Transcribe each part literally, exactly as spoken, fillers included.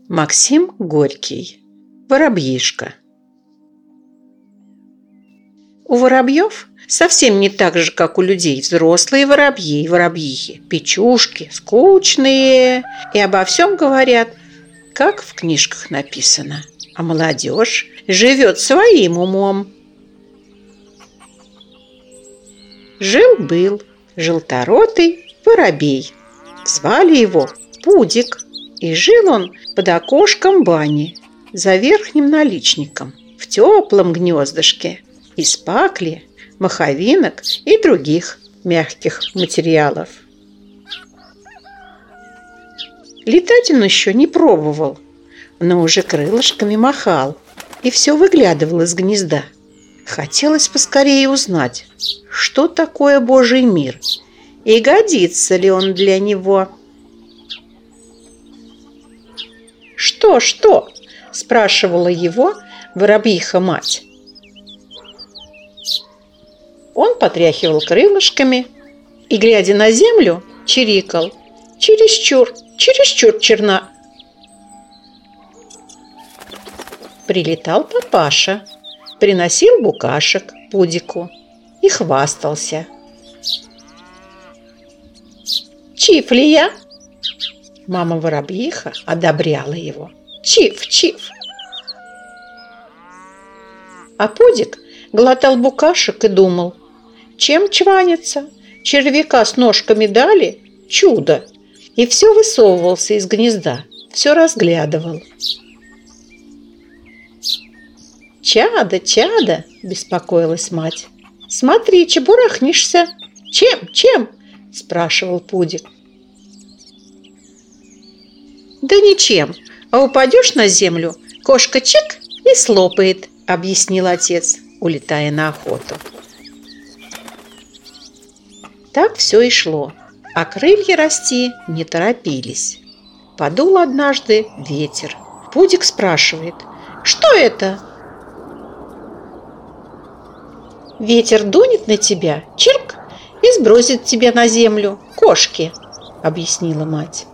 Максим Горький. Воробьишка. У воробьев совсем не так же, как у людей, взрослые воробьи и воробьихи, печушки, скучные, и обо всем говорят, как в книжках написано. А молодежь живет своим умом. Жил-был желторотый воробей. Звали его Пудик. И жил он под окошком бани, за верхним наличником, в теплом гнездышке, из пакли, маховинок и других мягких материалов. Летать он еще не пробовал, но уже крылышками махал и все выглядывал из гнезда. Хотелось поскорее узнать, что такое Божий мир и годится ли он для него. «Что, что?» – спрашивала его воробьиха-мать. Он потряхивал крылышками и, глядя на землю, чирикал: «Чересчур, чересчур черна». Прилетал папаша, приносил букашек Пудику и хвастался: «Чиф ли я?» Мама воробьиха одобряла его: «Чиф, чиф». А Пудик глотал букашек и думал: чем чваниться? Червяка с ножками дали? Чудо! И все высовывался из гнезда, все разглядывал. «Чадо, чадо!» – беспокоилась мать. «Смотри, чебурахнешься!» «Чем, чем?» – спрашивал Пудик. «Да ничем, а упадешь на землю, кошка чик и слопает», – объяснил отец, улетая на охоту. Так все и шло, а крылья расти не торопились. Подул однажды ветер. Пудик спрашивает: «Что это?» «Ветер дунет на тебя, чирк, и сбросит тебя на землю, кошки», – объяснила мать.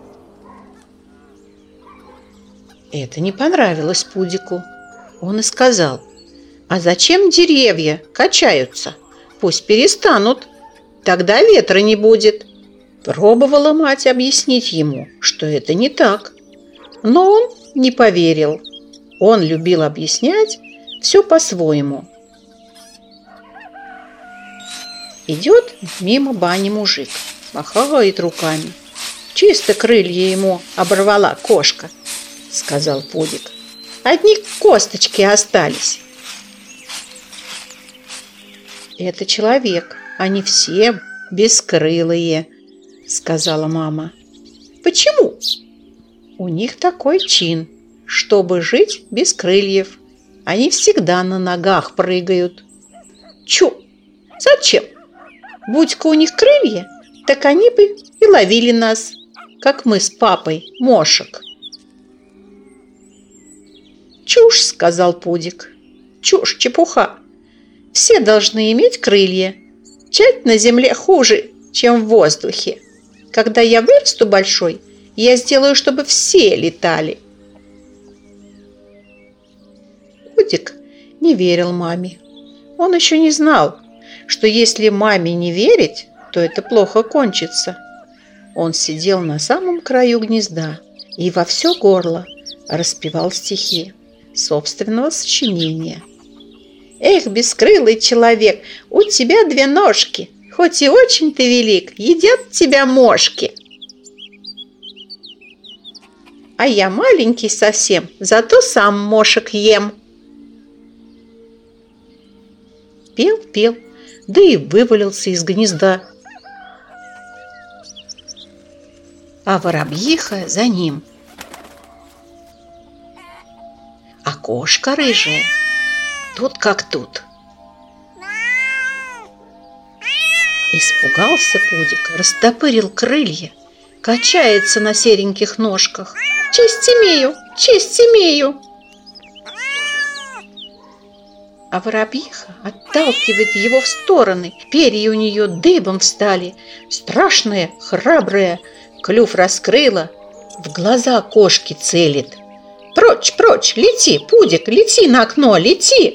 Это не понравилось Пудику. Он и сказал: «А зачем деревья качаются? Пусть перестанут, тогда ветра не будет». Пробовала мать объяснить ему, что это не так, но он не поверил. Он любил объяснять все по-своему. Идет мимо бани мужик, махает руками. «Чисто крылья ему оборвала кошка», — сказал Пудик. «Одни косточки остались». «Это человек, они все бескрылые», — сказала мама. «Почему?» «У них такой чин, чтобы жить без крыльев. Они всегда на ногах прыгают». «Чу! Зачем? Будь-ка у них крылья, так они бы и ловили нас, как мы с папой мошек». «Чушь», — сказал Пудик. «Чушь, чепуха. Все должны иметь крылья. Чать на земле хуже, чем в воздухе. Когда я вырасту большой, я сделаю, чтобы все летали». Пудик не верил маме. Он еще не знал, что если маме не верить, то это плохо кончится. Он сидел на самом краю гнезда и во все горло распевал стихи собственного сочинения. «Эх, бескрылый человек, у тебя две ножки, хоть и очень ты велик, едят тебя мошки. А я маленький совсем, зато сам мошек ем». Пел, пел, да и вывалился из гнезда. А воробьиха за ним. А кошка рыжая тут как тут. Испугался Пудик, растопырил крылья, качается на сереньких ножках. «Честь имею, честь имею!» А воробьиха отталкивает его в стороны. Перья у нее дыбом встали. Страшная, храбрая, клюв раскрыла, в глаза кошки целит. Прочь, прочь, лети, Пудик, лети на окно, лети!»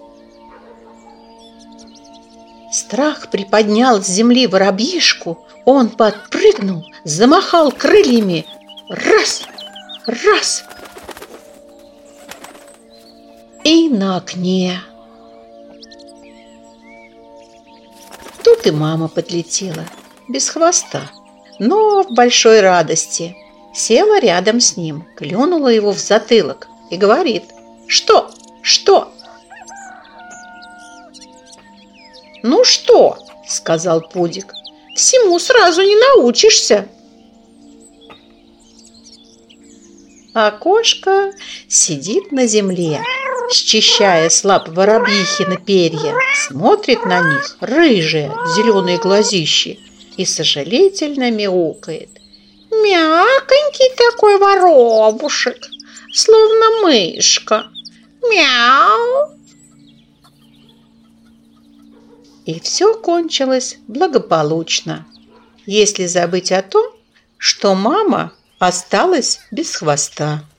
Страх приподнял с земли воробьишку. Он подпрыгнул, замахал крыльями. Раз, раз. И на окне. Тут и мама подлетела, без хвоста, но в большой радости. Села рядом с ним, клюнула его в затылок и говорит: «Что? Что?» «Ну что?» – сказал Пудик. «Всему сразу не научишься». А кошка сидит на земле, счищая с лап воробьихины перья, смотрит на них, рыжие зеленые глазищи, и сожалительно мяукает. «Мяконький такой воробушек, словно мышка. Мяу!» И все кончилось благополучно, если забыть о том, что мама осталась без хвоста.